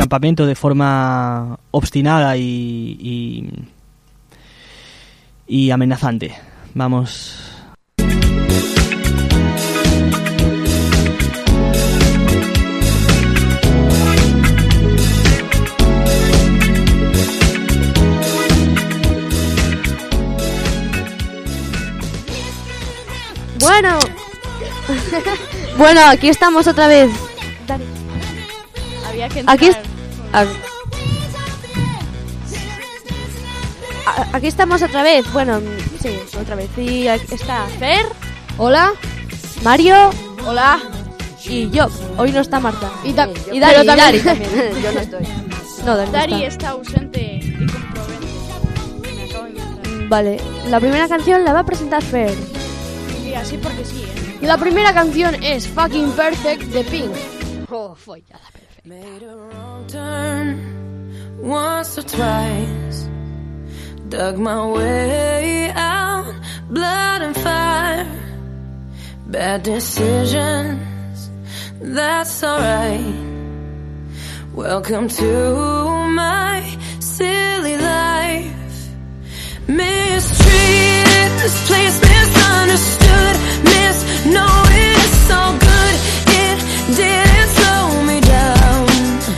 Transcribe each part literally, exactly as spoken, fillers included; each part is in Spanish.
campamento de forma obstinada y, y, y amenazante. Vamos. Bueno, bueno, aquí estamos otra vez. Dale. Había que Aquí, es... aquí estamos otra vez. Bueno, sí, otra vez. Y aquí está Fer. Hola. Mario. Hola. Y yo. Hoy no está Marta. Y, da- y Dari, pero también. y Dari también. Yo no estoy. No, Dari, Dari no está. está ausente y comprobante. Me acabo de inventar. Vale, la primera canción la va a presentar Fer. Sí, así porque sí, ¿eh? Y la primera canción es Fucking Perfect de Pink. Oh, follada perfecta. Made a wrong turn once or twice. Dug my way out, blood and fire. Bad decisions, that's alright. Welcome to my silly life. Mistreated, this place misunderstood. Miss, no, it's all good. It didn't slow me down.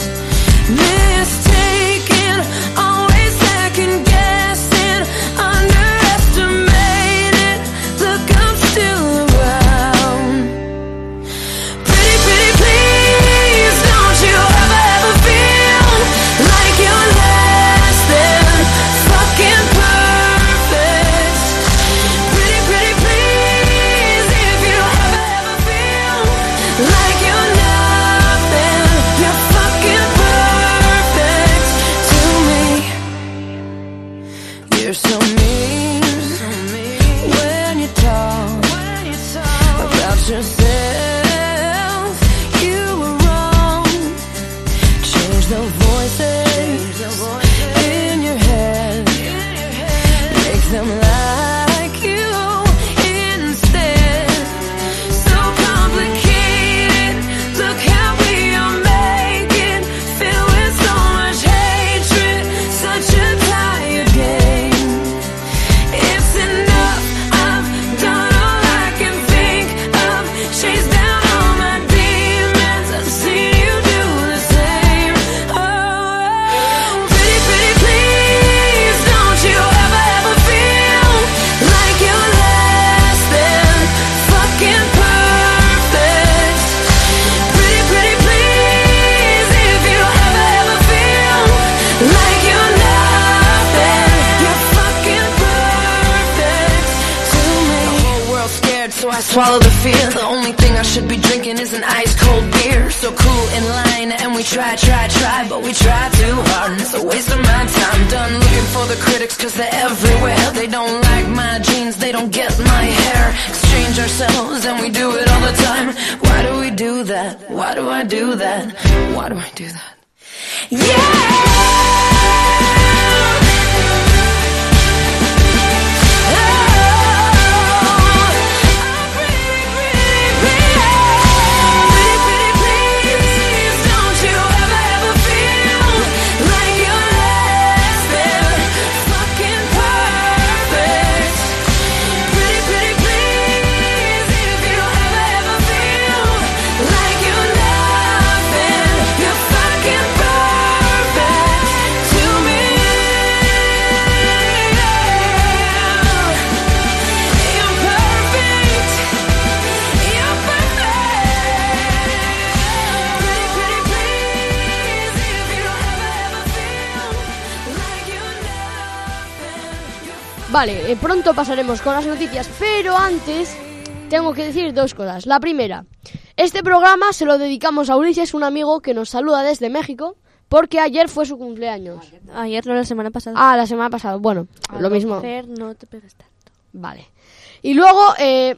Mistaken, always second guessing, underestimated. Look, I'm still around. Pretty, pretty, please, don't you ever, ever feel like you're less than fucking perfect. Pretty, pretty, please, if you ever, ever feel like you're nothing, you're fucking perfect to me. You're so mean when you talk about yourself. You were wrong. Change the voices in your head. Make them like you instead. So complicated. Look how we are making. Filled with so much hatred. Such a tired game. It's enough. I've done all I can think of. Chased down all my demons. I've seen you do the same. Oh, pretty, pretty, please, don't you ever, ever feel like you're less than fucking perfect. Pretty, pretty, please, if you ever, ever feel like you're nothing, you're fucking perfect to me. The whole world's scared, so I swallow the fear. The only thing I should be drinking is an ice cold beer. So cool in line, and we try, try, try, but we try too hard, and it's a waste of my time. Done looking for the critics, cause they're everywhere. They don't like my jeans, they don't get my hair. Exchange ourselves, and we do it all the time. Why do we do that? Why do I do that? Why do I do that? Yeah! Vale, eh, pronto pasaremos con las noticias, pero antes tengo que decir dos cosas. La primera, este programa se lo dedicamos a Ulises, un amigo que nos saluda desde México, porque ayer fue su cumpleaños. Ayer no, la semana pasada. Ah, la semana pasada, bueno, A lo mismo. Fer, no te pegues tanto. Vale. Y luego, eh,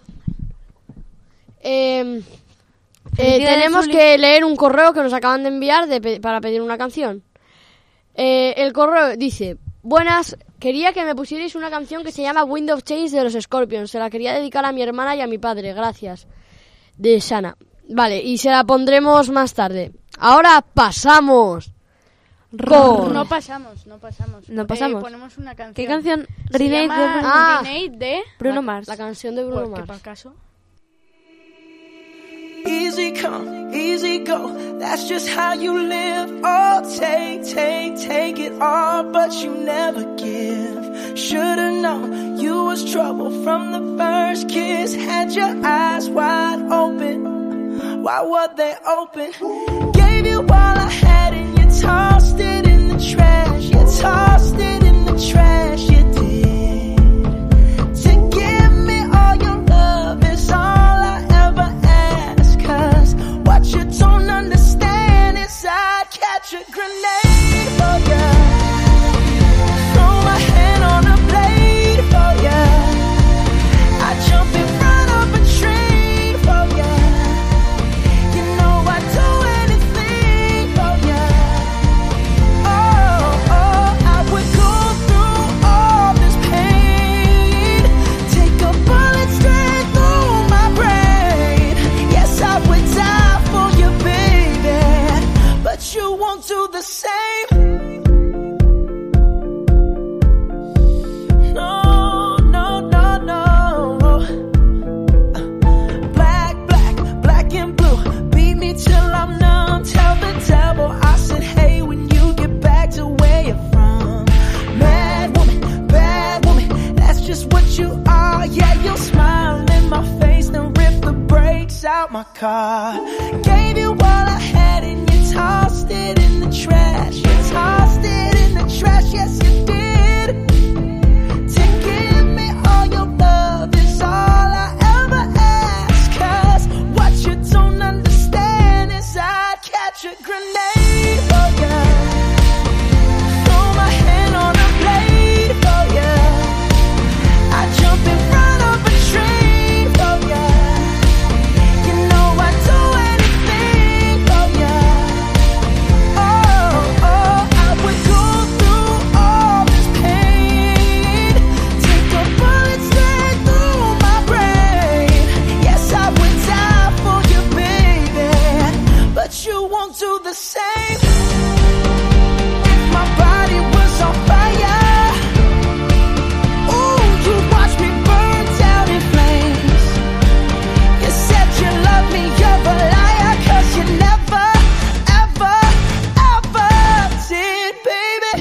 eh, eh, tenemos Uli. que leer un correo que nos acaban de enviar de pe- para pedir una canción. Eh, el correo dice: buenas, quería que me pusierais una canción que se llama Wind of Change de los Scorpions. Se la quería dedicar a mi hermana y a mi padre, gracias. De Sana. Vale, y se la pondremos más tarde. Ahora pasamos Con... No pasamos, no pasamos. No pasamos. Eh, ponemos una canción. ¿Qué canción? Se Grenade llama de Bruno, Ah. Grenade de Bruno la, Mars. La canción de Bruno Porque Mars. para caso. Easy come, easy go, that's just how you live. Oh, take, take, take it all, but you never give. Should've known you was trouble from the first kiss. Had your eyes wide open, why were they open? Gave you all I had and you tossed it in the trash. You tossed it in the trash, you did. To give me all your love is all I ever ask. Cause what you don't understand is I'd catch a grenade for ya. Throw my hand on a blade for ya. I'd jump in front of a train for ya. You know I'd do anything for ya. Oh, oh, I would go through all this pain. Take a bullet straight through my brain. Yes, I would die for you, baby, but you won't do the same. No, no, no, no. Black, black, black and blue. Beat me till I'm numb. Tell the devil I said, hey, when you get back to where you're from. Mad woman, bad woman, that's just what you are. Yeah, you'll smile in my face, then rip the brakes out my car. Gave you all I had and you tossed it in the trash. You tossed it in the trash, yes you did. To give me all your love is all I ever ask. Cause what you don't understand is I'd catch a grenade for ya. Throw my hand on a blade for ya. I'd jump in front of a train for ya. You know I'd do anything for ya. Oh, oh, I would go through all this pain. Take a bullet straight through my brain. Yes, I would die for you, baby, but you won't do the same. If my body was on fire, ooh, you watch me burn down in flames. You said you love me, you're a liar, cause you never, ever, ever did, baby.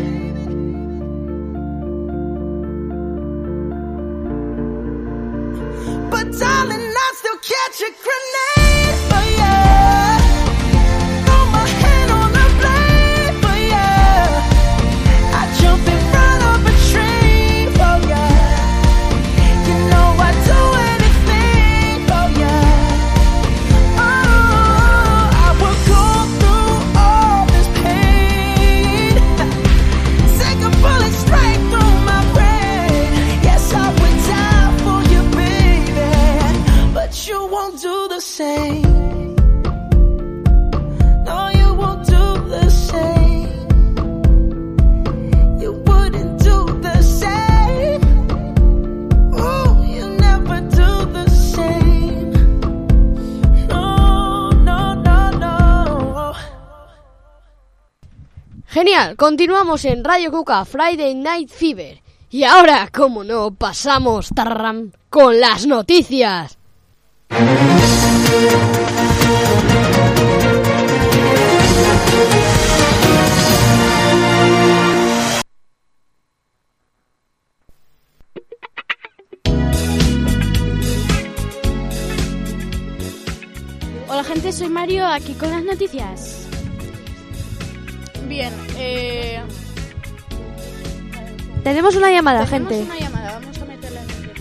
But darling, I still catch a grenade for ya. Throw my hand on a blade for ya. I jump in front of a train for ya. You know I'd do anything for ya. Oh, I would go through all this pain. Take a bullet straight through my brain. Yes, I would die for you, baby, but you won't do the same. No, you won't do the same. You wouldn't do the same. Ooh, you never do the same. No, no, no, no. Genial, continuamos en Radio Cuca, Friday Night Fever. Y ahora, como no, pasamos tarram, con las noticias. Hola gente, soy Mario, aquí con las noticias. Bien, eh... Tenemos una llamada, tenemos gente. una llamada, vamos a meterla en el...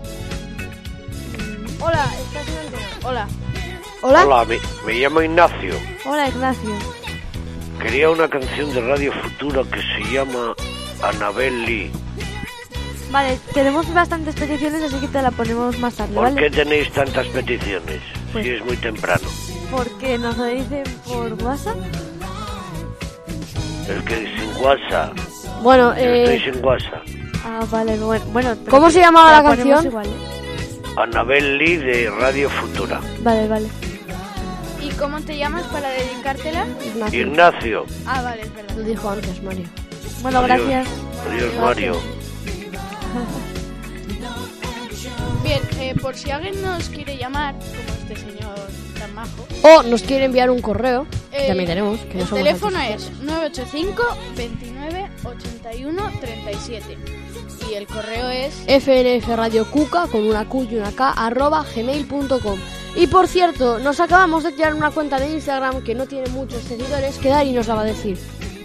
Hola, ¿estás en antena? Hola. Hola. Hola, me, me llamo Ignacio. Hola, Ignacio. Quería una canción de Radio Futura que se llama Annabel Lee. Vale, tenemos bastantes peticiones, así que te la ponemos más tarde, ¿Por ¿vale? qué tenéis tantas peticiones? Pues- Si es muy temprano. Porque nos lo dicen por WhatsApp. El que sin WhatsApp. Bueno, Yo eh, estoy sin WhatsApp. Ah, vale, bueno. bueno pero ¿Cómo te- se llamaba te la ponemos canción? igual, ¿eh? Annabel Lee de Radio Futura. Vale, vale. ¿Y cómo te llamas para dedicártela? Ignacio. Ignacio. Ah, vale, es verdad. Lo dijo antes, Mario. Bueno, Adiós. gracias. Adiós, Mario. Bien, eh, por si alguien nos quiere llamar, como este señor tan majo, O nos quiere enviar un correo, eh, también tenemos. Que no el somos teléfono artistas. es nueve ocho cinco, veintinueve, ochenta y uno, treinta y siete. Y el correo es... F N F Radio Cuca con una Q y una K arroba gmail punto com. Y por cierto, nos acabamos de crear una cuenta de Instagram que no tiene muchos seguidores, que Dari nos la va a decir.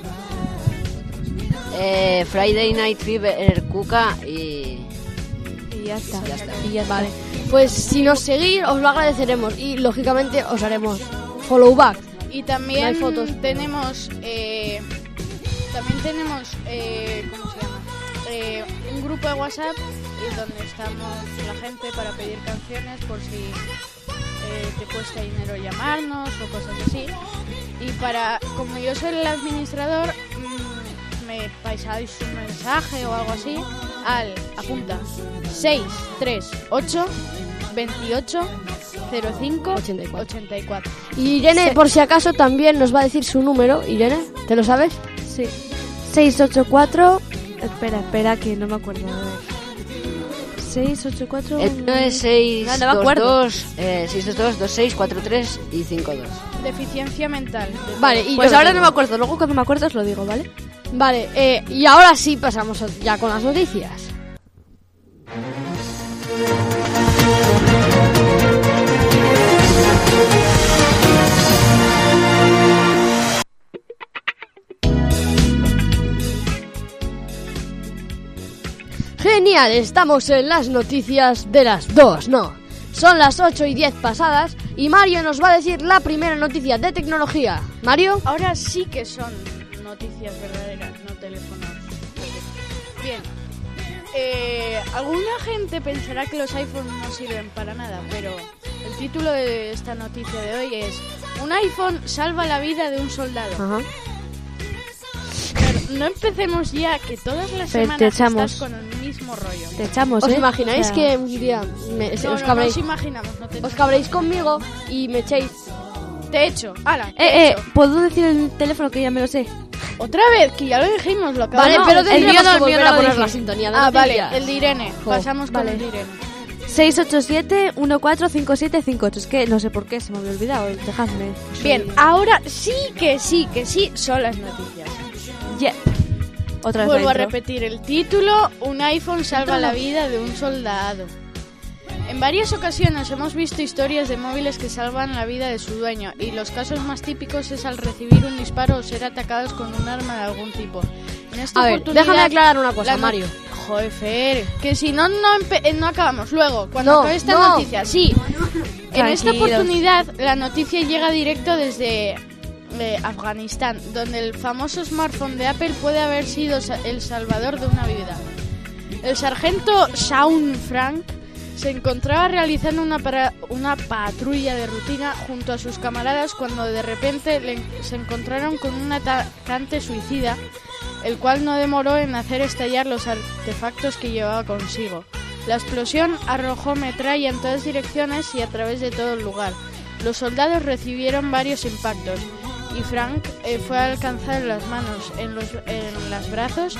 Eh, Friday Night Fever, Cuca y... Y ya está. Ya está. Y ya está. Vale, pues si nos seguís os lo agradeceremos y lógicamente os haremos follow back. Y No también hay fotos. tenemos... Eh, también tenemos... Eh, ¿Cómo se llama? Eh, un grupo de WhatsApp y donde estamos la gente para pedir canciones por si eh, te cuesta dinero llamarnos o cosas así. Y para, como yo soy el administrador, mmm, me pasáis un mensaje o algo así al, apunta, seis tres ocho, veintiocho, cero cinco, ochenta y cuatro. Y Irene, Sí. por si acaso, también nos va a decir su número. Irene, ¿te lo sabes? Sí. seis ocho cuatro... Espera, espera, que no me acuerdo. A ver. seis ocho cuatro... El no es seis No, no me acuerdo. dos dos, eh, seis dos dos, dos seis cuatro tres y cinco dos. Deficiencia mental. Vale, y Pues yo ahora tengo. no me acuerdo, luego cuando me acuerdo os lo digo, ¿vale? Vale, eh, y ahora sí pasamos ya con las noticias. Genial, estamos en las noticias de las dos, no. Son las ocho y diez pasadas y Mario nos va a decir la primera noticia de tecnología. Mario. Ahora sí que son noticias verdaderas, no teléfonos. Bien. Eh, alguna gente pensará que los iPhones no sirven para nada, pero el título de esta noticia de hoy es: un iPhone salva la vida de un soldado. Ajá. Pero no empecemos ya, que todas las Pero semanas te echamos. estás con el mismo rollo. Te echamos, ¿Os ¿eh? imagináis O sea, que un día me- No, os no, no cabréis? nos imaginamos, no te, Os cabréis conmigo y me echéis. te echo. ¡Hala! te Eh, eh, echo. ¿puedo decir el teléfono que ya me lo sé? Otra vez, que ya lo dijimos, lo acabamos Vale, de pero decir. tendríamos mío no, que el mío volver no a lo poner dije. la sintonía de Ah, vale, noticias. el de Irene. Jo, Pasamos vale. con el de Irene. seis ocho siete uno cuatro cinco siete cinco ocho. Es que no sé por qué, se me había olvidado, dejadme. Soy- Bien, ahora sí que sí, que sí son las noticias. Yeah. Otra vez Vuelvo a la intro. repetir el título: un iPhone salva la vida de un soldado. En varias ocasiones hemos visto historias de móviles que salvan la vida de su dueño, y los casos más típicos es al recibir un disparo o ser atacados con un arma de algún tipo. En esta A ver, oportunidad, déjame aclarar una cosa, la no- Mario. Joder, Fer, que si no, no, empe- eh, no acabamos. Luego, cuando No, acabe esta no. noticia, sí. En esta Tranquilos. oportunidad, la noticia llega directo desde eh, Afganistán, donde el famoso smartphone de Apple puede haber sido sa- el salvador de una vida. El sargento Shaun Frank se encontraba realizando una, para- una patrulla de rutina junto a sus camaradas cuando de repente le- se encontraron con un atacante suicida, el cual no demoró en hacer estallar los artefactos que llevaba consigo. La explosión arrojó metralla en todas direcciones y a través de todo el lugar. Los soldados recibieron varios impactos y Frank eh, fue alcanzado en las manos, en los en los brazos,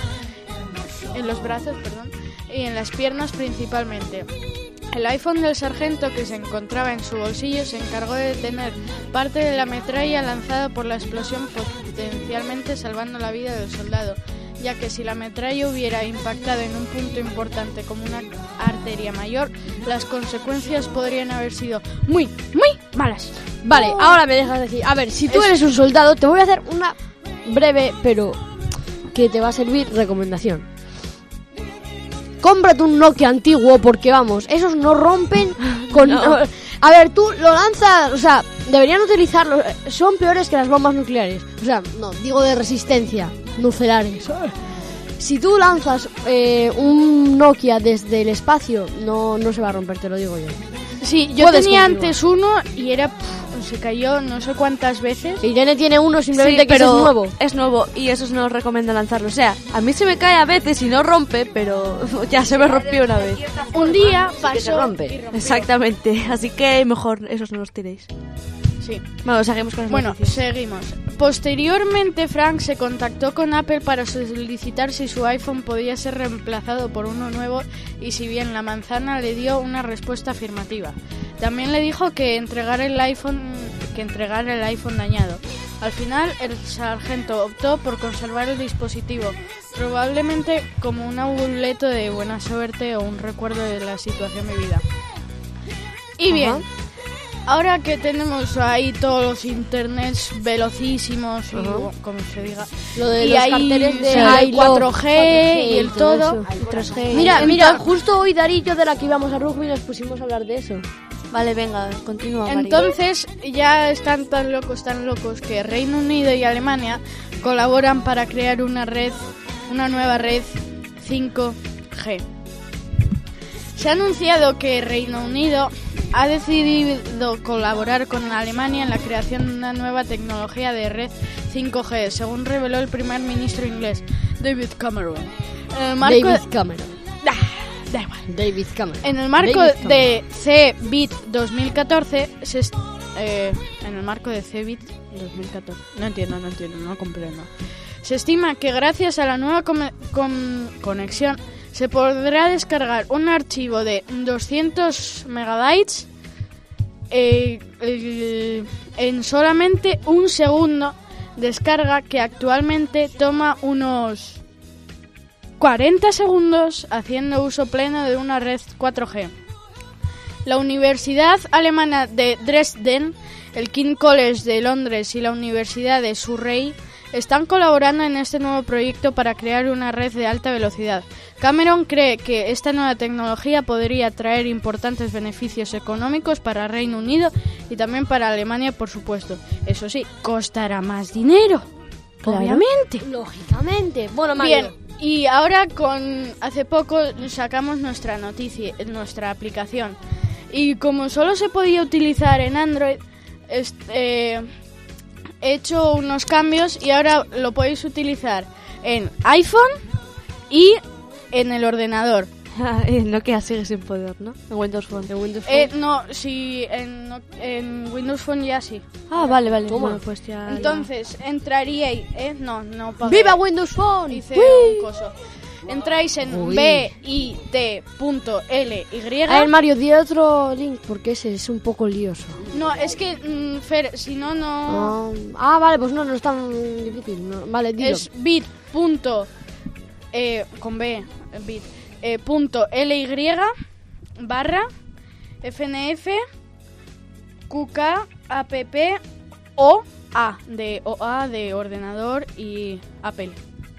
en los brazos, perdón, y en las piernas principalmente. El iPhone del sargento, que se encontraba en su bolsillo, se encargó de detener parte de la metralla lanzada por la explosión, potencialmente salvando la vida del soldado, ya que si la metralla hubiera impactado en un punto importante como una arteria mayor, las consecuencias podrían haber sido muy, muy malas. Vale, ahora me dejas decir. A ver, si tú Es- eres un soldado, te voy a hacer una breve, pero que te va a servir recomendación. Cómprate un Nokia antiguo porque, vamos, esos no rompen con... No. A ver, tú lo lanzas, o sea, deberían utilizarlo. Son peores que las bombas nucleares. O sea, no, digo de resistencia, nucleares. Si tú lanzas eh, un Nokia desde el espacio, no, no se va a romper, te lo digo yo. Sí, yo Puedes tenía continuar. antes uno y era pff, se cayó no sé cuántas veces. Irene tiene uno simplemente Sí, que pero es nuevo. Es nuevo y eso no os recomiendo lanzarlo. O sea, a mí se me cae a veces y no rompe, pero ya se me rompió una vez. Un día pasó que se rompe. y rompió. Exactamente, así que mejor esos no los tiréis. Sí. Bueno, seguimos con las Bueno, noticias. seguimos. Posteriormente, Frank se contactó con Apple para solicitar si su iPhone podía ser reemplazado por uno nuevo y si bien la manzana le dio una respuesta afirmativa. También le dijo que entregara el iPhone, que entregara el iPhone dañado. Al final, el sargento optó por conservar el dispositivo, probablemente como un amuleto de buena suerte o un recuerdo de la situación vivida. Y bien, Ajá. ahora que tenemos ahí todos los internets velocísimos y o como se diga, Lo de y los hay carteles de sí, I el love cuatro G y el todo. eso. tres G. Mira, Entonces- mira, justo hoy Darí y yo de la que íbamos a rugby nos pusimos a hablar de eso. Vale, venga, continúa, Mario. Entonces ya están tan locos, tan locos que Reino Unido y Alemania colaboran para crear una red, una nueva red cinco G. Se ha anunciado que Reino Unido ha decidido colaborar con Alemania en la creación de una nueva tecnología de red cinco G, según reveló el primer ministro inglés, David Cameron. En el marco David Cameron. Ah, da igual. David Cameron. En el marco David Cameron. de C B I T dos mil catorce, se est- eh, en el marco de C B I T dos mil catorce, no entiendo, no entiendo, no comprendo. Se estima que gracias a la nueva come- con- conexión se podrá descargar un archivo de doscientos megabytes eh, eh, en solamente un segundo, descarga que actualmente toma unos cuarenta segundos haciendo uso pleno de una red cuatro G. La Universidad Alemana de Dresden, el King's College de Londres y la Universidad de Surrey están colaborando en este nuevo proyecto para crear una red de alta velocidad. Cameron cree que esta nueva tecnología podría traer importantes beneficios económicos para Reino Unido y también para Alemania, por supuesto. Eso sí, costará más dinero, Claro. obviamente. Lógicamente. Bueno, Mario. Bien, y ahora con hace poco sacamos nuestra noticia, nuestra aplicación. Y como solo se podía utilizar en Android, este, he hecho unos cambios y ahora lo podéis utilizar en iPhone y en el ordenador. En Nokia sigue sin poder, ¿no? En Windows Phone. En Windows Phone. Eh, no, si en, no- en Windows Phone ya sí. ah, vale, vale. Toma. Bueno, pues ya... Entonces, entraríais, ¿eh? No, no pagué. ¡Viva Windows Phone! Hice ¡Uy! un coso. Entráis en Uy. bit punto ly. A ver, Mario, di otro link porque ese es un poco lioso. No, es que, mm, Fer, si no, no... Ah, ah, vale, pues no, no es tan difícil. no. Vale, dilo. Es bit. punto, eh, con B, bit, eh, punto ly barra fnf qk app o a de o a de ordenador y Apple.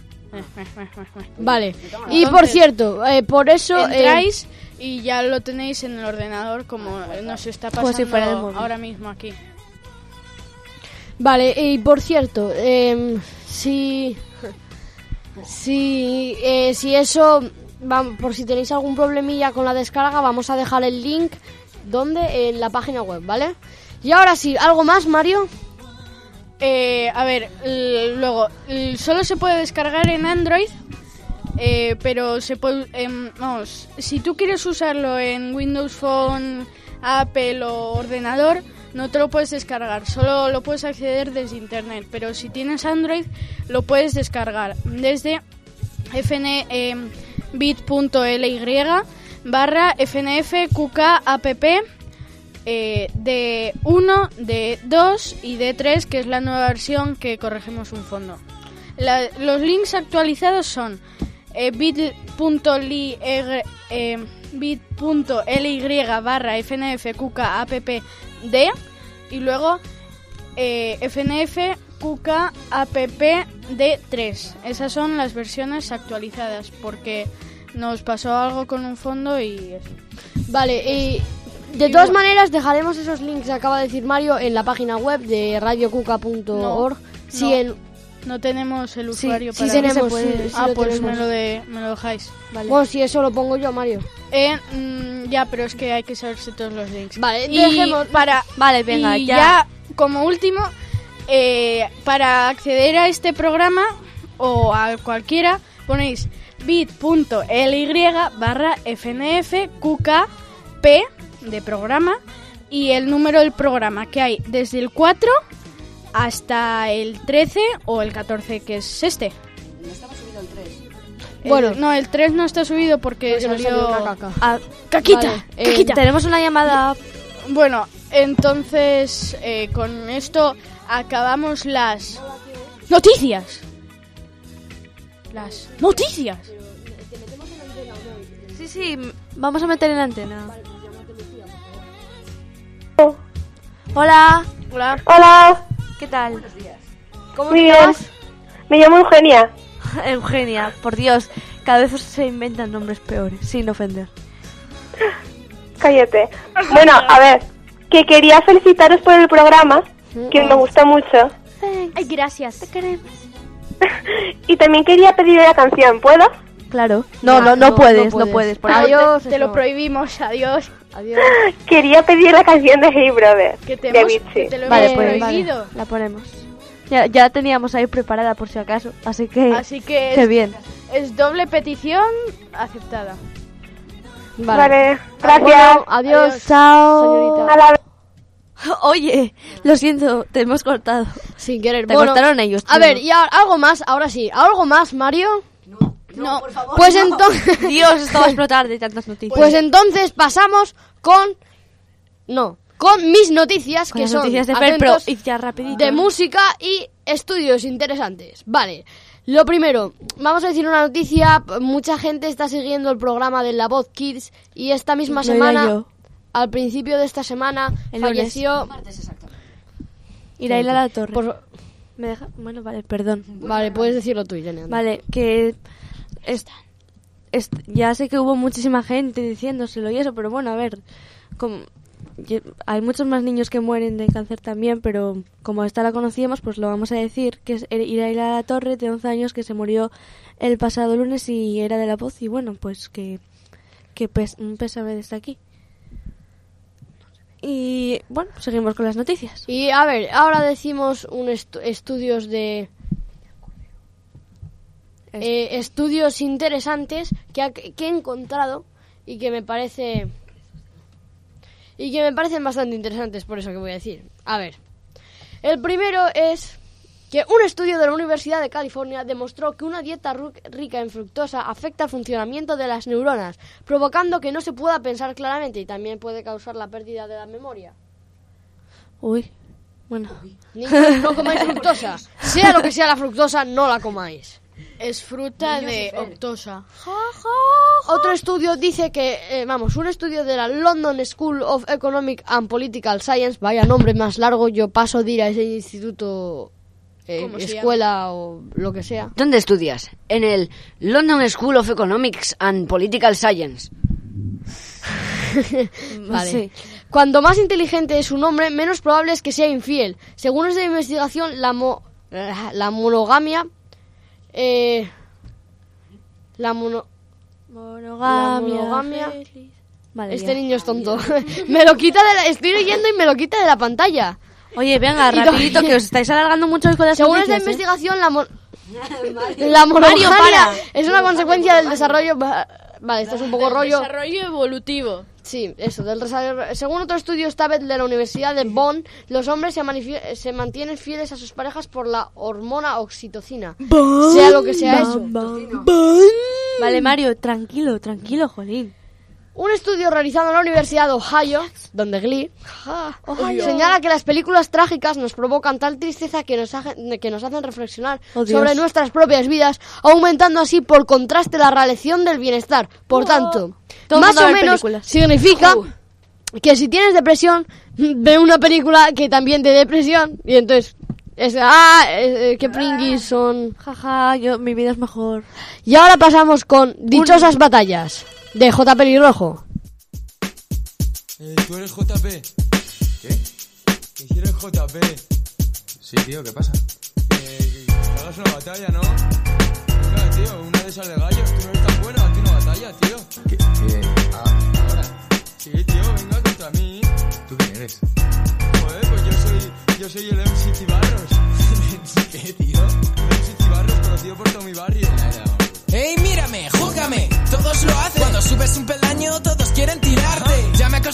Vale. Y por Entonces, cierto, eh, por eso... eh, Entráis y ya lo tenéis en el ordenador como nos está Como pasando si fuera el móvil. ahora mismo aquí. Vale, y por cierto, eh, si... Si, eh, si eso... va- por si tenéis algún problemilla con la descarga, vamos a dejar el link. ¿Dónde? En la página web, ¿vale? Y ahora sí, ¿algo más, Mario? Eh, a ver, l- luego, l- solo se puede descargar en Android, eh, pero se puede, em, vamos, si tú quieres usarlo en Windows Phone, Apple o ordenador, no te lo puedes descargar, solo lo puedes acceder desde internet, pero si tienes Android, lo puedes descargar desde fn, em, bit punto ly barra fnf qk app eh, de uno, de dos y de tres, que es la nueva versión que corregimos un fondo. La- los links actualizados son eh, bit punto ly eh, bit punto ly barra fnf qk app d y luego eh, fnf qk app d tres. Esas son las versiones actualizadas porque nos pasó algo con un fondo y eso. Vale, y de Y todas bueno. maneras dejaremos esos links que acaba de decir Mario en la página web de radio cuca punto org. Sí, no. en, No tenemos el Sí, usuario sí para... tenemos, se puede- sí, sí ah, lo pues tenemos. me lo, de, me lo dejáis. Vale. bueno, si eso lo pongo yo, Mario. Eh, mm, ya, pero es que hay que saberse todos los links. Vale, y dejemos- para Vale, venga, y ya. ya como último, eh, para acceder a este programa o a cualquiera, ponéis bit punto ly barra fnf qk p de programa y el número del programa, que hay desde el cuatro hasta el trece o el catorce, que es este. No estaba subido el tres. Bueno, no, el tres no está subido porque, Porque no salió... salió una caca. Ah, ¡Caquita! Vale, eh, ¡Caquita! tenemos una llamada. Bueno, entonces eh, con esto acabamos las noticias. Las noticias. Sí, sí, vamos a meter en la antena. Hola, Hola. Hola, ¿qué tal? ¿Cómo muy te bien. llamas? Me llamo Eugenia. Eugenia, por Dios, cada vez se inventan nombres peores, sin ofender. Cállate. Bueno, a ver, que quería felicitaros por el programa, que me gusta mucho. Ay, gracias. Te queremos. Y también quería pedir la canción, ¿puedo? Claro. No, no, no, puedes, no puedes. por Adiós, favor. te, te lo prohibimos. Adiós. Adiós. Quería pedir la canción de Hey Brother, Que te, de hemos, Avicii. que te lo Vale, hemos pues prohibido. vale, la ponemos. Ya, ya la teníamos ahí preparada por si acaso, así que Así que qué es, bien. es doble petición aceptada. Vale, gracias. Bueno, adiós, Adiós. Chao. señorita. A la- Oye, lo siento, te hemos cortado. Sin querer. Te Bueno, cortaron ellos. a tío. ver, y ahora, algo más, ahora sí. ¿Algo más, Mario? No, Pues entonces... Dios, esto va a explotar de tantas noticias. Pues entonces pasamos con... No, con mis noticias, Con que las son noticias de Fer, pero atentos, id ya rapidito. de música y estudios interesantes. Vale, lo primero, vamos a decir una noticia. Mucha gente está siguiendo el programa de La Voz Kids y esta misma Incluida semana, yo. al principio de esta semana, El lunes. falleció... Iraila La Torre. Por- ¿Me deja? Bueno, vale, perdón. Vale, puedes decirlo tú, Irene. anda. Vale, que es, es- ya sé que hubo muchísima gente diciéndoselo y eso, pero bueno, a ver, como, ye- hay muchos más niños que mueren de cáncer también, pero como esta la conocíamos, pues lo vamos a decir, que es Iraila La Torre, de once años, que se murió el pasado lunes y era de La Voz, y bueno, pues que, que pes- un pésame desde aquí. Y bueno, seguimos con las noticias. Y a ver, ahora decimos un estu- estudios de... eh, estudios interesantes que, ha- que he encontrado y que me parece... Y que me parecen bastante interesantes, por eso que voy a decir. A ver, el primero es que un estudio de la Universidad de California demostró que una dieta ru- rica en fructosa afecta el funcionamiento de las neuronas, provocando que no se pueda pensar claramente y también puede causar la pérdida de la memoria. Uy, bueno. Niños, no comáis fructosa. Sea lo que sea la fructosa, no la comáis. es fruta de octosa. Otro estudio dice que, eh, vamos, un estudio de la London School of Economic and Political Science, vaya nombre más largo, yo paso de ir a ese instituto, eh, ¿Cómo se escuela o lo que sea. ¿Dónde estudias? En el London School of Economics and Political Science. Vale. Sí. Cuando más inteligente es un hombre, menos probable es que sea infiel. Según esta investigación, la, mo- la monogamia... Eh, la mono... Monogamia. La monogamia. feliz. Vale, Este ya. niño es tonto. me lo quita de la... Estoy leyendo y me lo quita de la pantalla. Oye, venga, Y lo- rapidito, que os estáis alargando mucho con las Según esta noticias, ¿eh? investigación, la, mo- la monogamia para. es una consecuencia del desarrollo... Vale, esto es un poco rollo... Desarrollo evolutivo. Sí, eso, del desarrollo. Según otro estudio, esta vez de la Universidad de Bonn, los hombres se, manifie- se mantienen fieles a sus parejas por la hormona oxitocina. Sea lo que sea eso. Vale, Mario, tranquilo, tranquilo, jolín. Un estudio realizado en la Universidad de Ohio, donde Glee, señala que las películas trágicas nos provocan tal tristeza que nos, hacen- que nos hacen reflexionar Oh, Dios. sobre nuestras propias vidas, aumentando así por contraste la realización del bienestar. Por tanto, Todo el más mundo a o ver menos películas. significa que si tienes depresión, ve una película que también te dé depresión y entonces... Es, ah, eh, eh, qué pringuis son. Jaja, yo, mi vida es mejor. Y ahora pasamos con Dichosas Batallas, de J. Pelirrojo. Eh, tú eres J P. ¿Qué? Que si eres J P. Sí, tío, ¿qué pasa? Que, que hagas una batalla, ¿no? Venga, tío, una de esas de gallos. Tú no eres tan bueno, hazte una batalla, tío. ¿Qué? ¿Qué? Ah, ahora. Sí, tío, venga contra mí. ¿Tú quién eres? Joder, pues yo soy, yo soy el M C Cibarros. ¿Qué, tío? El M C Cibarros, conocido por todo mi barrio. ¡Ey, mírame, júgame! Todos lo hacen. Cuando subes un peldaño, todos quieren tirarte. Ya me acostumbré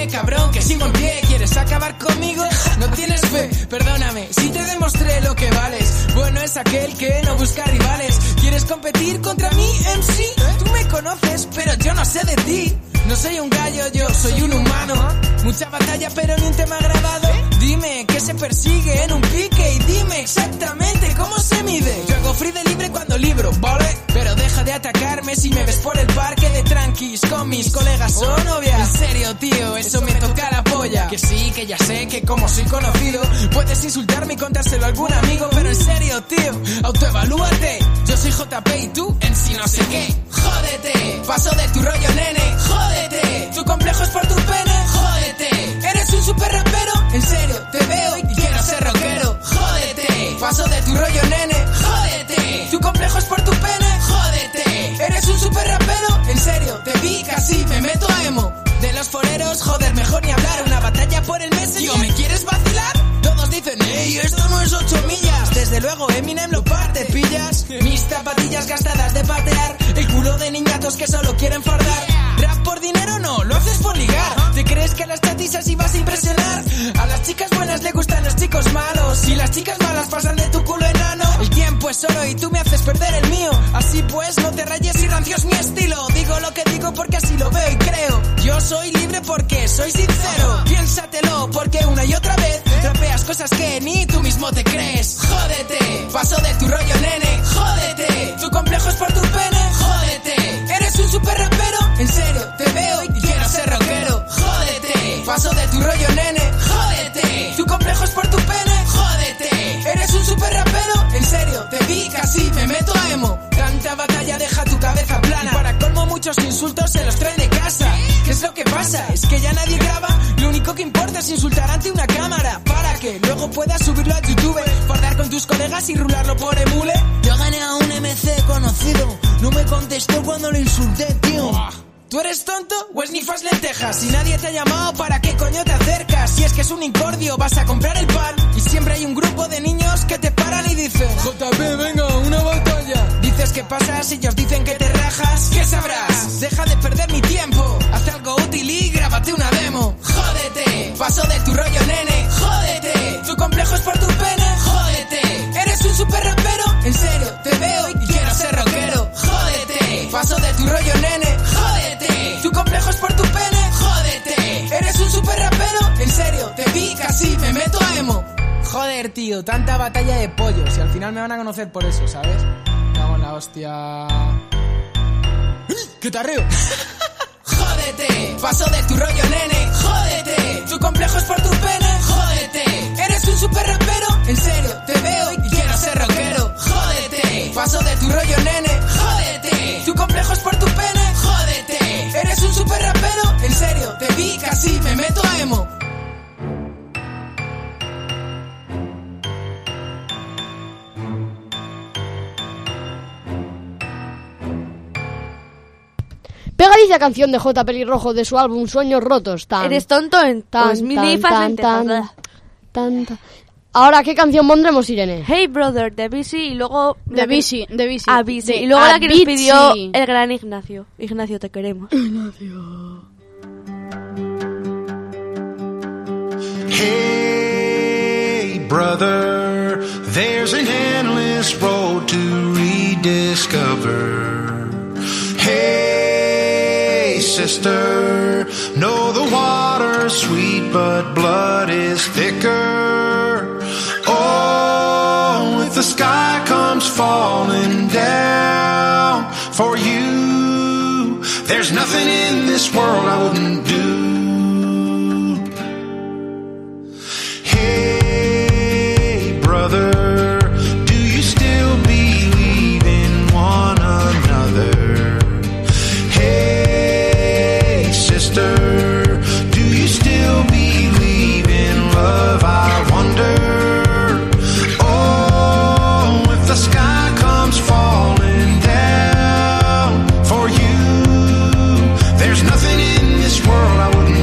Oye cabrón, que sigo en pie, ¿quieres acabar conmigo? No tienes fe, perdóname, si te demostré lo que vales. Bueno es aquel que no busca rivales. ¿Quieres competir contra mí, M C? Tú me conoces, pero yo no sé de ti. No soy un gallo, yo soy un humano. Mucha batalla pero ni un tema grabado. Dime, ¿qué se persigue en un pique? Y dime exactamente cómo se mide. Yo hago free de libre cuando libro, ¿vale? Pero deja de atacarme si me ves por el parque de tranquis con mis colegas o novias. En serio, tío, eso me toca la polla. Que sí, que ya sé que como soy conocido puedes insultarme y contárselo a algún amigo. Pero en serio, tío, autoevalúate. Yo soy J P y tú en sí no sé qué. Jódete, paso de tu rollo, nene. Jódete, tu complejo es por tu pene. Jódete, eres un super rapero. En serio, te veo y quiero ser rockero. Jódete, paso de tu rollo, nene. Jódete, tu complejo es por tu pene. Jódete, eres un super rapero. En serio, te vi casi me meto a emo. De los foreros, joder, mejor ni hablar. Una batalla por el Messenger. Tío, ¿me quieres vacilar? Todos dicen, ey, esto no es ocho millas. Desde luego Eminem lo parte, ¿pillas? Mis zapatillas gastadas de patear el culo de niñatos que solo quieren fardar. Rap por dinero no, lo haces por ligar. ¿Te crees que a las tatis así vas a impresionar? A las chicas buenas le gustan los chicos malos y las chicas malas pasan de tu culo enano. El tiempo es oro y tú me haces perder el mío. Así pues, no te rayes y rancio es mi estilo. Digo lo que digo porque así lo veo y creo. Yo soy libre porque soy sincero. Piénsatelo porque una y otra vez rapeas cosas que ni tú mismo te crees. Jódete, paso de tu rollo, nene. Jódete, tu complejo es por tu pene. Jódete, eres un super rapero. En serio, te veo y quiero ser rockero. Jódete, paso de tu rollo, nene. Jódete, tu complejo es por tu pene. Jódete, eres un super rapero. En serio, te vi casi me meto a emo. Tanta batalla deja tu cabeza plana. Y para colmo muchos insultos se los traen de casa. ¿Qué es lo que pasa? Es que ya nadie graba. Lo único que importa es insultar ante una cámara. Para que luego puedas subirlo a YouTube, guardar con tus colegas y rularlo por emule. Yo gané a un M C conocido. No me contestó cuando lo insulté, tío. ¿Tú eres tonto o esnifas lentejas? Si nadie te ha llamado, ¿para qué coño te acercas? Si es que es un incordio, vas a comprar el pan y siempre hay un grupo de niños que te paran y dicen J P, venga, una batalla. Dices que pasas y ellos dicen que te rajas. ¿Qué sabrás? Deja de perder mi tiempo. Haz algo útil y grábate una demo. Jódete, paso de tu rollo, nene. Jódete, tu complejo es por tu pene. Jódete, eres un super rapero. En serio, te veo y quiero ser rockero. Jódete, paso de tu rollo, nene. Jódete, tu complejo es por tu pene. Jódete, eres un super rapero. En serio, te vi casi me meto a emo. Joder, tío, tanta batalla de pollos y al final me van a conocer por eso, ¿sabes? Cago en la hostia. ¡Qué tarreo! Jódete, paso de tu rollo, nene. Jódete, tu complejo es por tu pene. Jódete, eres un super rapero. En serio, te veo y quiero ser rockero. Jódete, paso de tu rollo, nene. Jódete, tu complejo es por tu pene. Jódete, eres un super rapero. En serio, te vi casi me meto a emo. Pegadiza canción de J. Pelirrojo de su álbum Sueños Rotos. Tan, Eres tonto en tan, dos mil tan, tan, tan, tan, tan, tan. Ahora, ¿qué canción pondremos, Irene? Hey Brother, de Bici y luego... De Bici, de Bici. A Bici. De- Y luego a la que nos Bici. pidió el gran Ignacio. Ignacio, te queremos. Hey, brother, there's an endless road to rediscover. Hey, sister, know the water's sweet, but blood is thicker. Oh, if the sky comes falling down for you, there's nothing in this world I wouldn't do. Hey, brother, do you still believe in one another? Hey, sister, do you still believe in love? I wonder. Oh, if the sky comes falling down for you, there's nothing in this world I wouldn't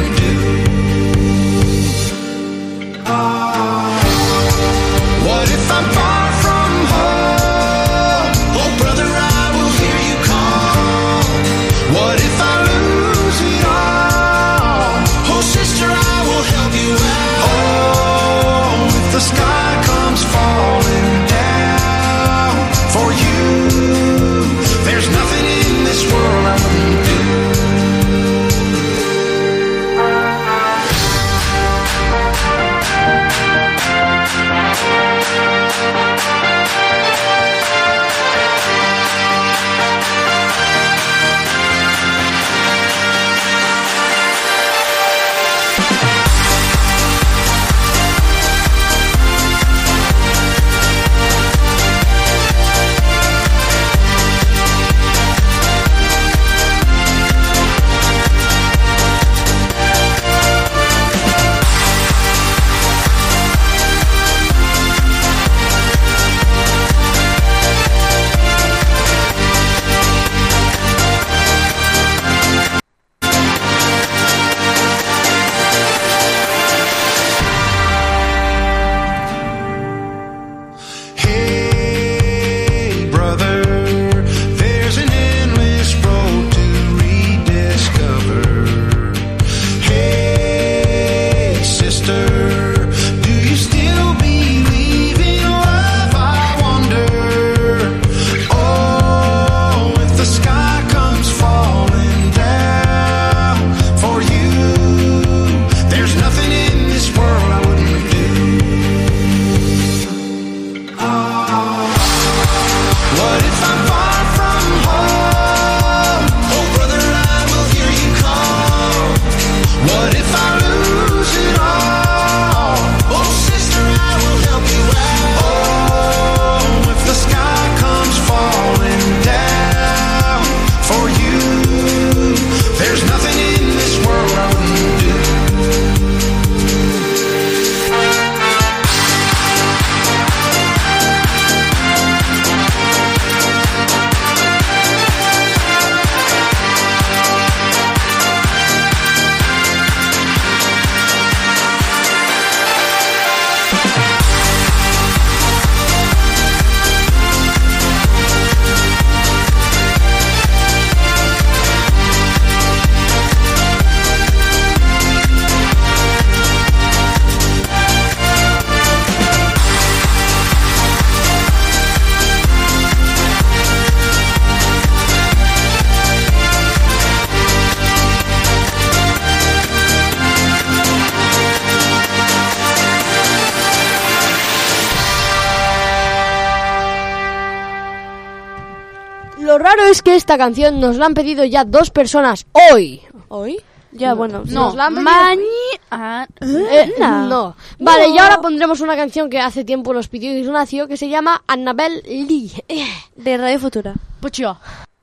Lo raro es que esta canción nos la han pedido ya dos personas hoy. ¿Hoy? Ya, No, bueno. No, nos la han pedido- mañana. Eh, no. no. Vale, No. y ahora pondremos una canción que hace tiempo nos pidió Ignacio que se llama Annabelle Lee. Eh. De Radio Futura. Pues yo.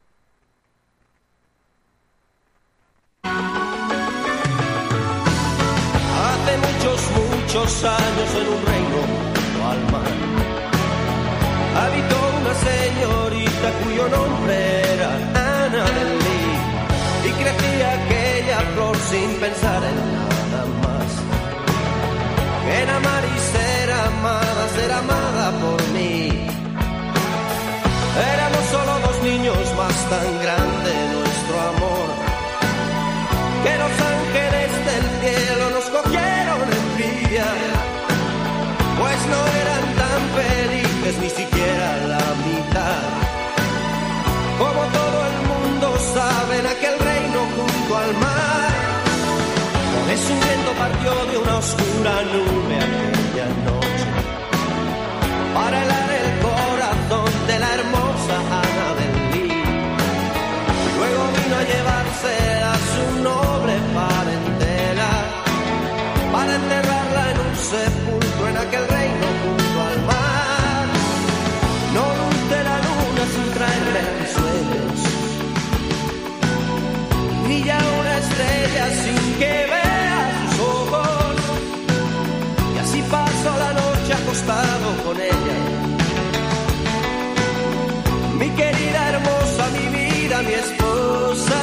Hace muchos, muchos años en un reino junto al mar habitó una señorita cuyo nombre era Annabelle Lee y crecía aquella flor sin pensar en nada más que en amar y ser amada, ser amada por mí. Éramos solo dos niños, más tan grande nuestro amor que los ángeles del cielo nos cogieron envidia, pues no eran tan felices ni siquiera la mitad. Como todo el mundo sabe, en aquel reino junto al mar, es un viento partió de una oscura nube aquella noche para helar el corazón de la hermosa Annabelle Lee. Luego vino a llevarse a su noble parentela para enterrarla en un sepulcro en aquel reino junto al mar. No lute la luna sin traerme mis sueños, brilla una estrella sin que vea sus ojos, y así paso la noche acostado con ella. Mi querida hermosa, mi vida, mi esposa.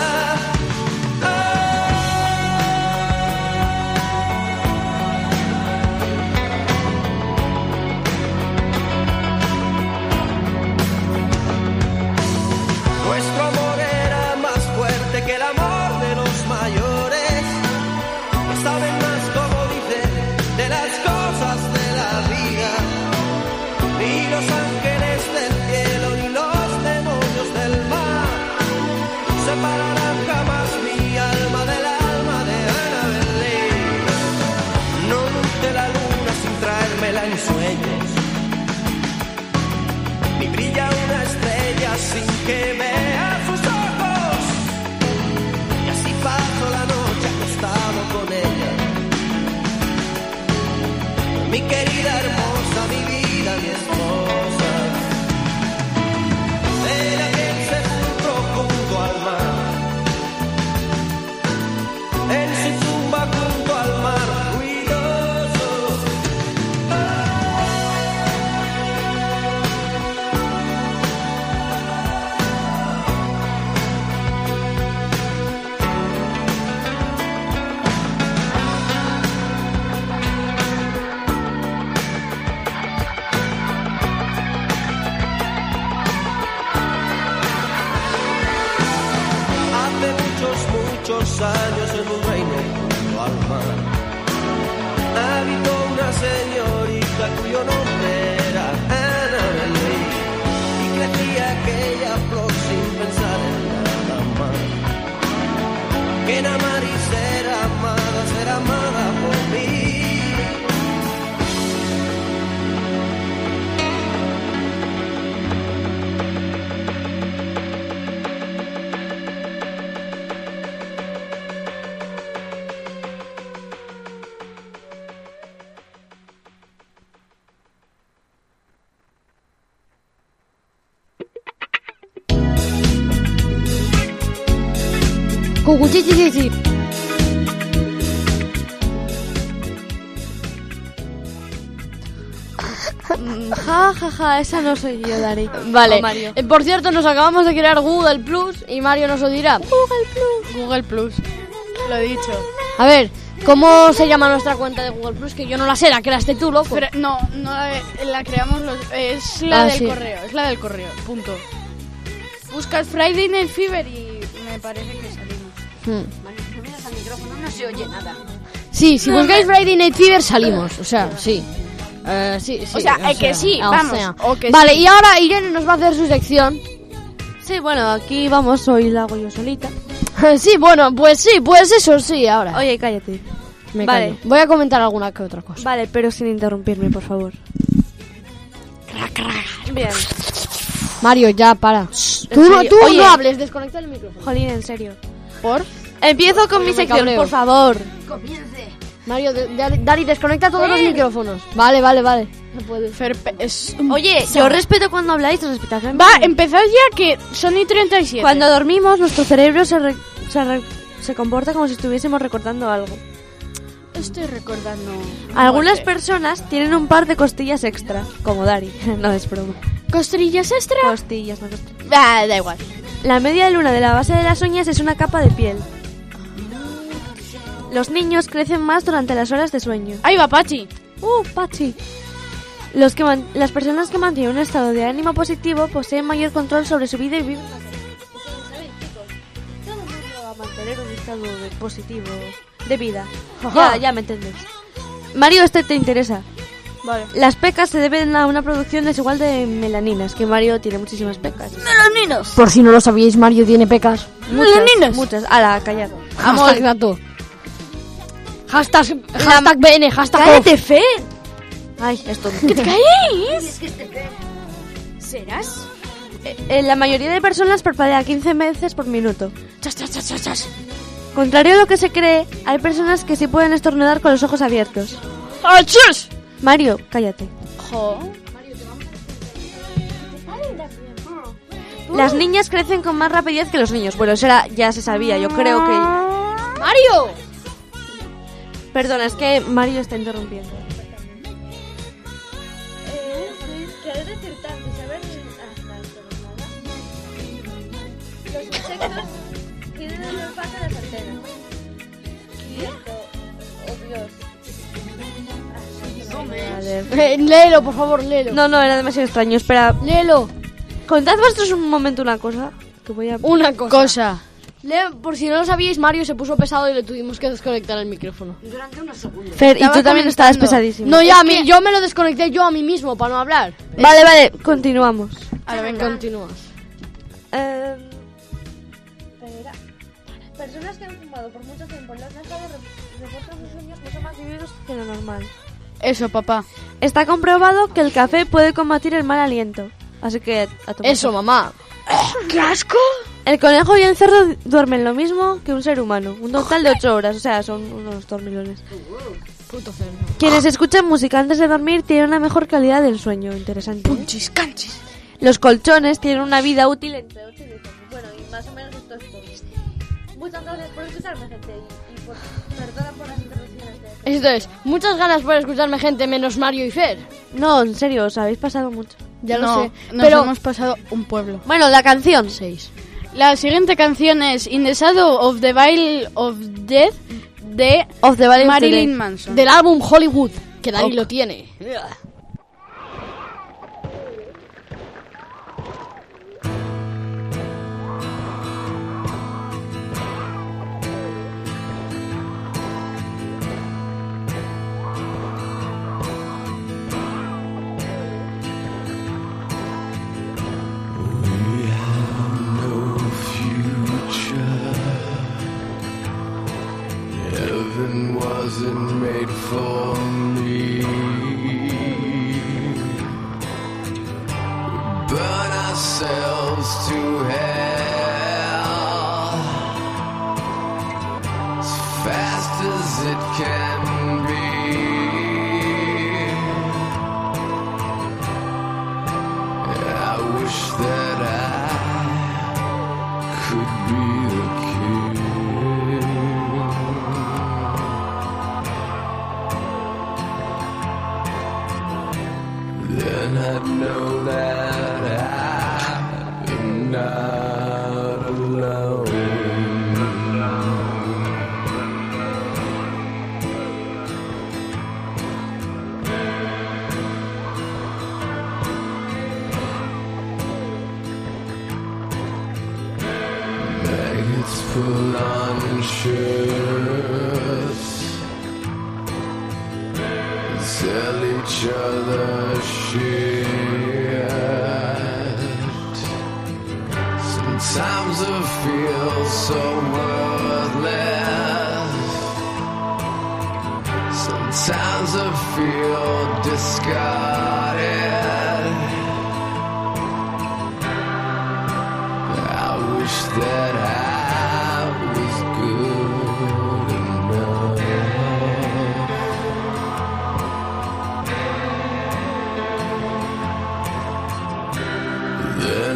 Nuestro amor era más fuerte que el amor de los mayores, que saben más, como dicen, de las cosas de la vida. Ni los ángeles del cielo ni los demonios del mar separarán jamás mi alma del alma de Annabelle Lee. No lute la luna sin traérmela en sueños, ni brilla una estrella sin que vea sus ojos, y así paso la noche acostado con ella. Mi querida hermosa, mi vida, mi esposa. En aquel sepulcro junto al mar, en su tumba junto al mar, ruidoso. Hace muchos, muchos años en un reino junto al mar habitó una señorita cuyo nombre era Annabelle Lee y crecía aquella flor sin pensar en nada más que en amar y ser amada, ser amada por mí. Cucuchichichichi. Mm, Ja, ja, ja, esa no soy yo, Dari. Vale. O Mario. Eh, por cierto, nos acabamos de crear Google Plus y Mario nos lo dirá. Google Plus. Google Plus. Lo he dicho. A ver, ¿cómo se llama nuestra cuenta de Google Plus? Que yo no la sé, la creaste tú, loco. Pero no, no la, la creamos los, es la Ah, del sí. correo, es la del correo, punto. Buscas Friday Night Fever y me parece que salimos. Hmm. Mario, si no miras al micrófono no se oye nada. Sí, si buscáis Friday Night Fever salimos, o sea, sí. Eh, sí, sí. O sea, eh, que sí, o vamos, sea. o que Vale, sí. y ahora Irene nos va a hacer su sección. Sí, bueno, aquí vamos, hoy la hago yo solita. Sí, bueno, pues sí, pues eso sí, ahora. Oye, cállate. Me vale. callo. Voy a comentar alguna que otra cosa. Vale, pero sin interrumpirme, por favor. Bien. Mario, ya, para. Tú, no, serio. tú Oye, no hables, desconecta el micrófono. Jolín, en serio. ¿Por? Empiezo con Oye, mi me sección, cabreo. por favor. Comience. Mario, de- de- Dari, desconecta todos los Fer. micrófonos. Vale, vale, vale. No puedes. Fer, es Oye, yo respeto cuando habláis, respetad. Va, empezad ya que son y treinta y siete. Cuando dormimos, nuestro cerebro se, re- se, re- se comporta como si estuviésemos recordando algo. Estoy recordando... Algunas muerte. personas tienen un par de costillas extra, como Dari. No es broma. ¿Costrillas extra? Costillas, no costillas. Ah, da igual. La media luna de la base de las uñas es una capa de piel. Los niños crecen más durante las horas de sueño. Ahí va, Pachi. Uh, Pachi. Los que man- las personas que mantienen un estado de ánimo positivo poseen mayor control sobre su vida y viven más felices. ¿Sabéis, chicos? Todo el mundo va a mantener un estado de positivo de vida. Ya, ya me entendéis. Mario, este te interesa. Vale. Las pecas se deben a una producción desigual de melaninas, que Mario tiene muchísimas pecas. ¡Melaninos! Por si no lo sabíais, Mario tiene pecas. Muchas, muchas. Ala, callad. Hashtag dato. Hashtag, hashtag B N, hashtag ¡Cállate, off. Fer! Ay, esto no. ¿Qué te calléis? este ¿Serás? Eh, eh, la mayoría de personas parpadea quince veces por minuto. Chas, chas, chas, chas, chas. Contrario a lo que se cree, hay personas que sí pueden estornudar con los ojos abiertos. ¡Achus! Mario, cállate. Jo. Las niñas crecen con más rapidez que los niños. Bueno, eso era, ya se sabía, yo creo que... ¡Mario! Perdona, es que Mario está interrumpiendo. ¿Quieres decir tanto? ¿Saber? Los insectos tienen el olfato de las antenas. Cierto. Oh, Dios. Eh, léelo, por favor, léelo. No, no, era demasiado extraño. Espera, Léelo. contad vosotros un momento una cosa. Que voy a... Una cosa. Cosa. Lee- por si no lo sabíais, Mario se puso pesado y le tuvimos que desconectar el micrófono. Durante unos segundos. Fer, y Estaba tú también comentando. estabas pesadísimo. No, ya Es a mí, que- yo me lo desconecté yo a mí mismo para no hablar. Vale, vale, continuamos. Ahora venga. Continúas. Eh, Espera. Personas que han fumado por mucho tiempo en las dejado reportan sus sueños mucho más vividos que lo normal. Eso, papá. Está comprobado que el café puede combatir el mal aliento. Así que a tomar. Eso, mamá. ¡Qué asco! El conejo y el cerdo duermen lo mismo que un ser humano. Un total de ocho horas, o sea, son unos dormilones. Puto cerdo. Quienes escuchan música antes de dormir tienen una mejor calidad del sueño. Interesante. ¿eh? Punchis, canchis. Los colchones tienen una vida útil entre ocho y diez años. Bueno, y más o menos esto es todo. Muchas gracias por escucharme, gente. Y, y por, perdona por las interrupciones de... Esto es, muchas ganas por escucharme, gente, menos Mario y Fer. No, en serio, os habéis pasado mucho. Ya no, lo sé. Nos Pero hemos pasado un pueblo. Bueno, la canción. seis. La siguiente canción es In the Shadow of the Vale of Death de Of the Valley of the Marilyn Dead. Manson. Del álbum Hollywood, que Dani Ok. lo tiene. Heaven wasn't made for me. Burn ourselves to hell as fast as it can be. I wish that I could be the king. Then I'd know that I'm not alone. Maggots put on shirts, sell each other shit. Sometimes I feel so worthless. Sometimes I feel discarded.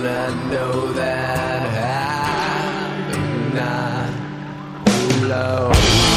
and I know that I'm not alone.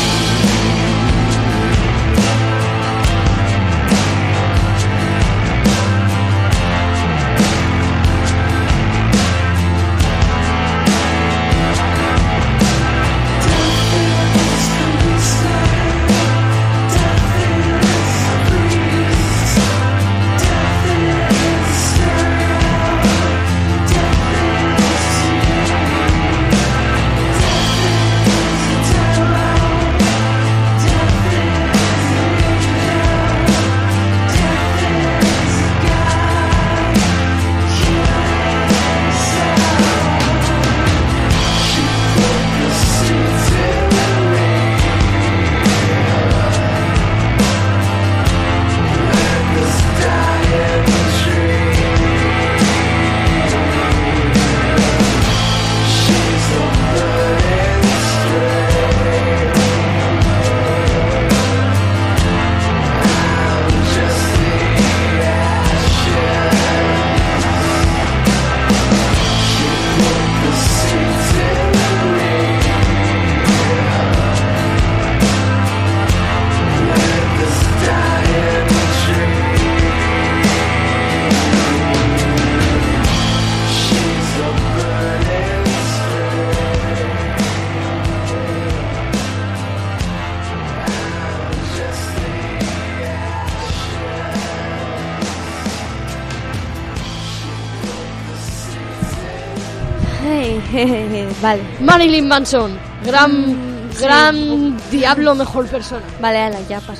Vale. Marilyn Manson, gran, mm, gran sí. diablo, mejor persona. Vale, ala, ya pasó.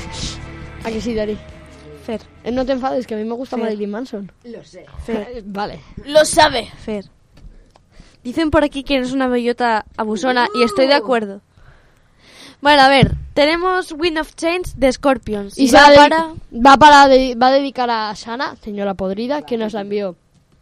¿A que sí, Dari? Fer. Eh, no te enfades, que a mí me gusta Fer. Marilyn Manson. Lo sé. Fer. Vale. Lo sabe. Fer. Dicen por aquí que eres una bellota abusona uh. y estoy de acuerdo. Bueno, a ver, tenemos Wind of Change de Scorpions. Y, y va, para... va, para de... va a dedicar a Sana, señora podrida, que nos la envió.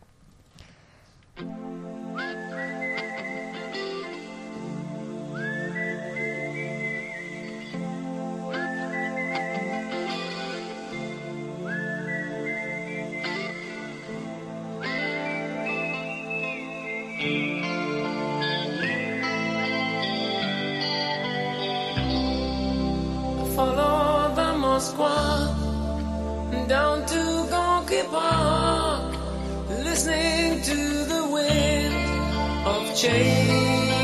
Follow the Moskva down to Gorky Park, listening to the wind of change.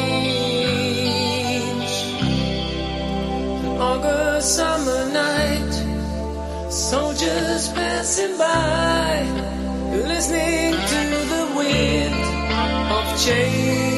An August summer night, soldiers passing by, listening to the wind of change.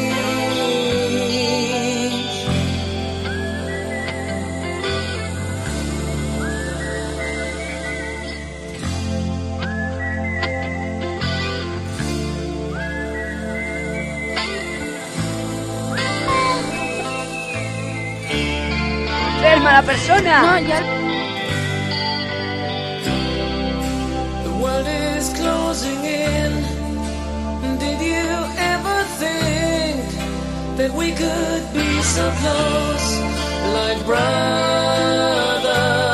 Mala persona. No, ya. The world is closing in. Did you ever think that we could be so close, like brothers?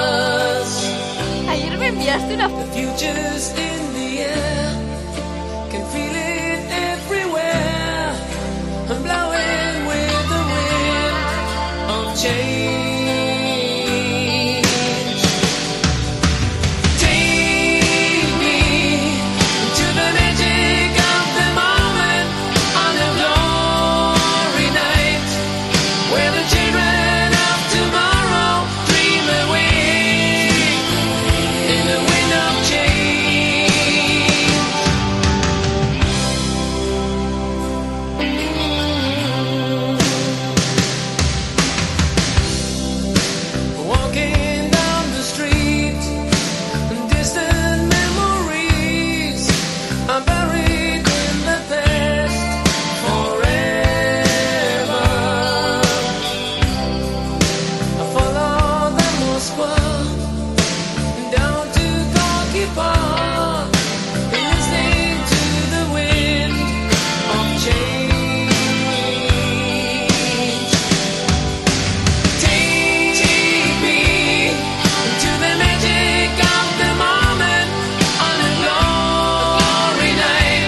Ayer me enviaste una. The future's in the air. Can feel it everywhere. I'm blowing with the wind of change. Night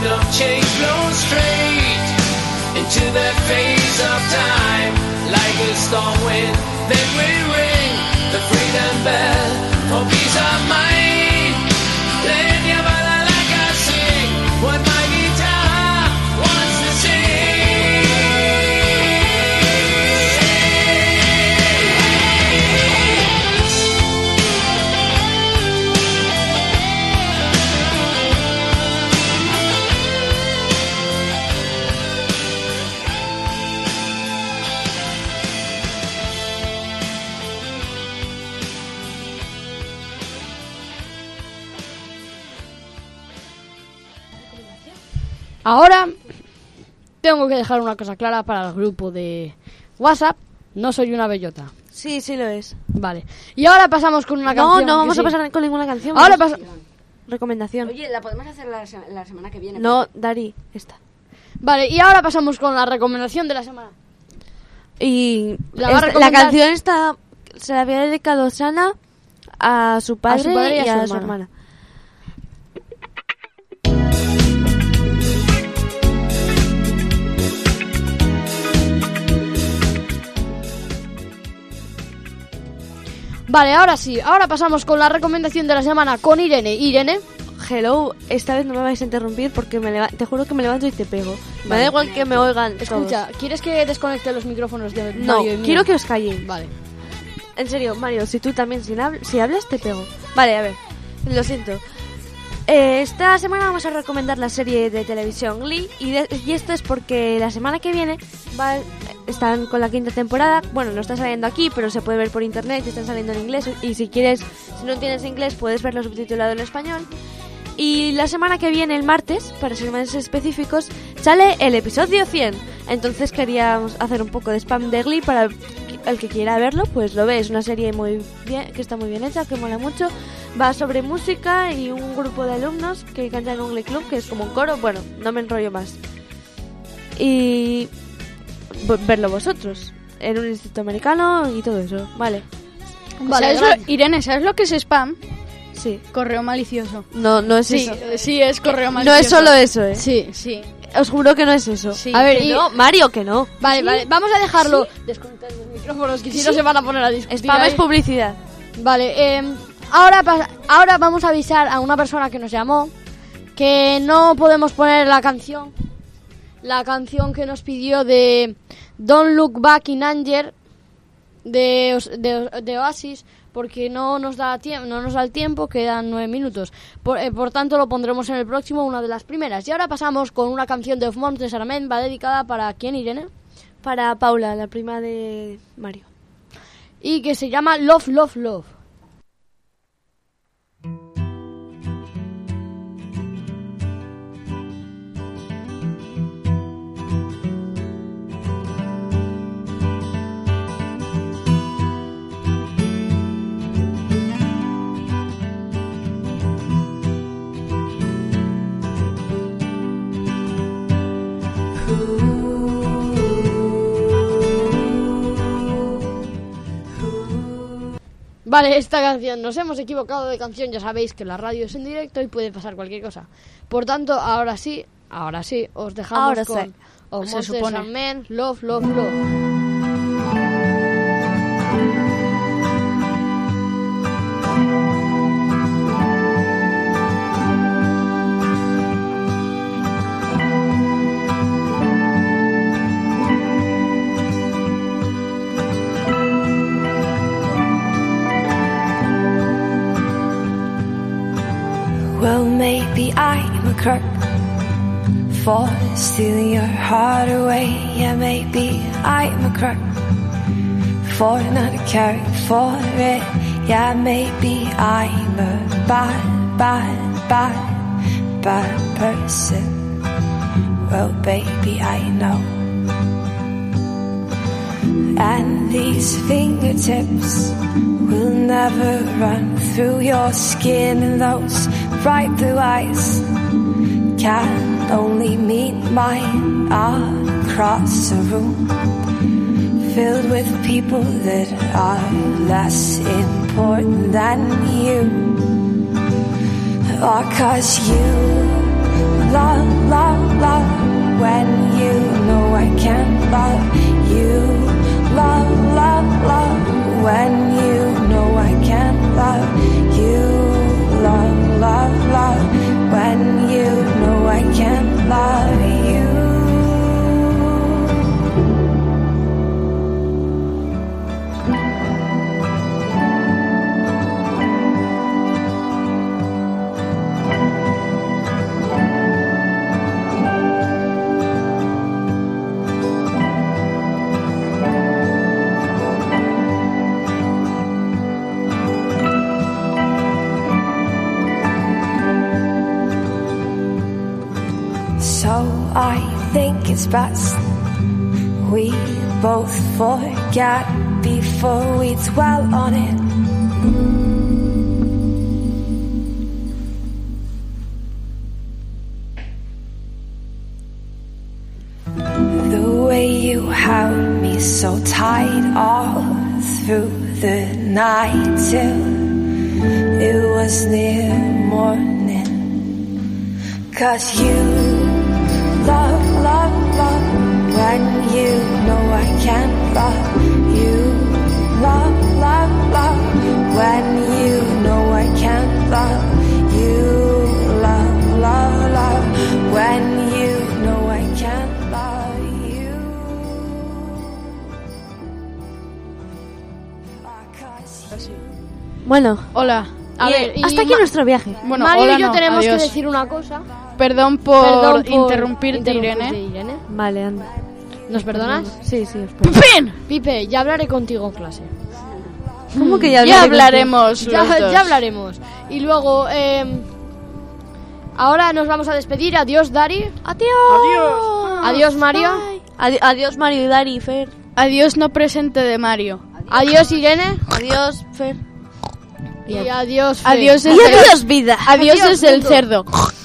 wind of change blows straight into the face of time. Like a storm wind, then we ring the freedom bell for peace of mind. Let your bala like I sing what my guitar wants to sing. Ahora tengo que dejar una cosa clara para el grupo de WhatsApp. No soy una bellota. Sí, sí lo es. Vale. Y ahora pasamos con una No, canción. no vamos que a sí. pasar con ninguna canción. Ahora vamos- pasa- Recomendación. Oye, ¿la podemos hacer la, se- la semana que viene? No, Dari, esta. Vale, y ahora pasamos con la recomendación de la semana. Y La va a esta- la, recomendar- canción esta se la había dedicado Sana a su padre, su padre y a, su hermana. Vale, ahora sí. Ahora pasamos con la recomendación de la semana con Irene. Irene. Hello, esta vez no me vais a interrumpir porque me leva- te juro que me levanto y te pego. Me Vale. da igual que me oigan. Escucha, todos. ¿quieres que desconecte los micrófonos de No, Mario y mío? quiero que os calléis. Vale. En serio, Mario, si tú también sin habl- si hablas te pego. Vale, a ver. Lo siento. Eh, esta semana vamos a recomendar la serie de televisión Glee y, de- y esto es porque la semana que viene va, están con la quinta temporada. Bueno, no está saliendo aquí, pero se puede ver por internet, están saliendo en inglés y si quieres, si no tienes inglés, puedes verlo subtitulado en español. Y la semana que viene, el martes, para ser más específicos, sale el episodio cien. Entonces queríamos hacer un poco de spam de Glee para el que quiera verlo, pues lo ve. Es una serie muy bien, que está muy bien hecha, que mola mucho. Va sobre música y un grupo de alumnos que cantan en un Glee Club, que es como un coro. Bueno, no me enrollo más. Y v- verlo vosotros en un instituto americano y todo eso, vale. Vale, O sea, es lo- gran- Irene, ¿sabes lo que es spam? Sí. Correo malicioso. No, no es sí, eso. eh, Sí, es correo No malicioso. es solo eso, ¿eh? Sí, sí. Os juro que no es eso. Sí. A ver, Que y- no, Mario, que no. Vale, ¿Sí? vale, vamos a dejarlo. Desconectar los micrófonos, que si no Sí. se van a poner a discutir. Spam ahí. es publicidad. Vale, eh, ahora, pas- ahora vamos a avisar a una persona que nos llamó que no podemos poner la canción. La canción que nos pidió de Don't Look Back in Anger de, Os- de, de Oasis, porque no nos da tiempo, no nos da el tiempo, quedan nueve minutos. Por, eh, por tanto, lo pondremos en el próximo, una de las primeras. Y ahora pasamos con una canción de Of Monsters and Men, va dedicada para ¿quién, Irene? Para Paula, la prima de Mario. Y que se llama Love, Love, Love. Vale, esta canción, nos hemos equivocado de canción, ya sabéis que la radio es en directo y puede pasar cualquier cosa. Por tanto, ahora sí, ahora sí, os dejamos Ahora con sí. Of Se Monsters supone. and Men, Love, Love, Love. Well, maybe I'm a crook for stealing your heart away. Yeah, maybe I'm a crook for not caring for it. Yeah, maybe I'm a bad, bad, bad, bad person. Well, baby, I know. And these fingertips will never run through your skin, and those bright blue eyes can only meet mine across a room filled with people that are less important than you. Or 'cause you love, love, love when you know I can't love you. Love, love, love when you know I can't love you. Love, love, love when you know I can't love you. So I think it's best we both forget before we dwell on it. The way you held me so tight all through the night till it was near morning. 'Cause you love, love, love when you know I can't love you. Love, love, love when you know I can't love you. Love, love, love when you know I can't love you. Bueno, hola. A y ver, y hasta aquí Ma- nuestro viaje. Bueno, Mario hola, y yo no, tenemos adiós. que decir una cosa. Perdón por, Perdón por interrumpirte, interrumpirte, Irene. Irene. Vale, anda. ¿Nos perdonas? Sí, sí, os perdono. ¡Pipín! Pipe, ya hablaré contigo en clase. ¿Cómo que ya Ya hablaré hablaremos Ya, los dos. ya hablaremos. Y luego, eh, ahora nos vamos a despedir. Adiós, Dari. Adiós. Adiós, Mario. Adi- adiós, Mario y Dari y Fer. Adiós no presente de Mario. Adiós, Irene. Adiós, Fer. Y adiós, Fe. Adiós Y desde el- adiós, vida. Adiós Adiós, desde el mundo. cerdo.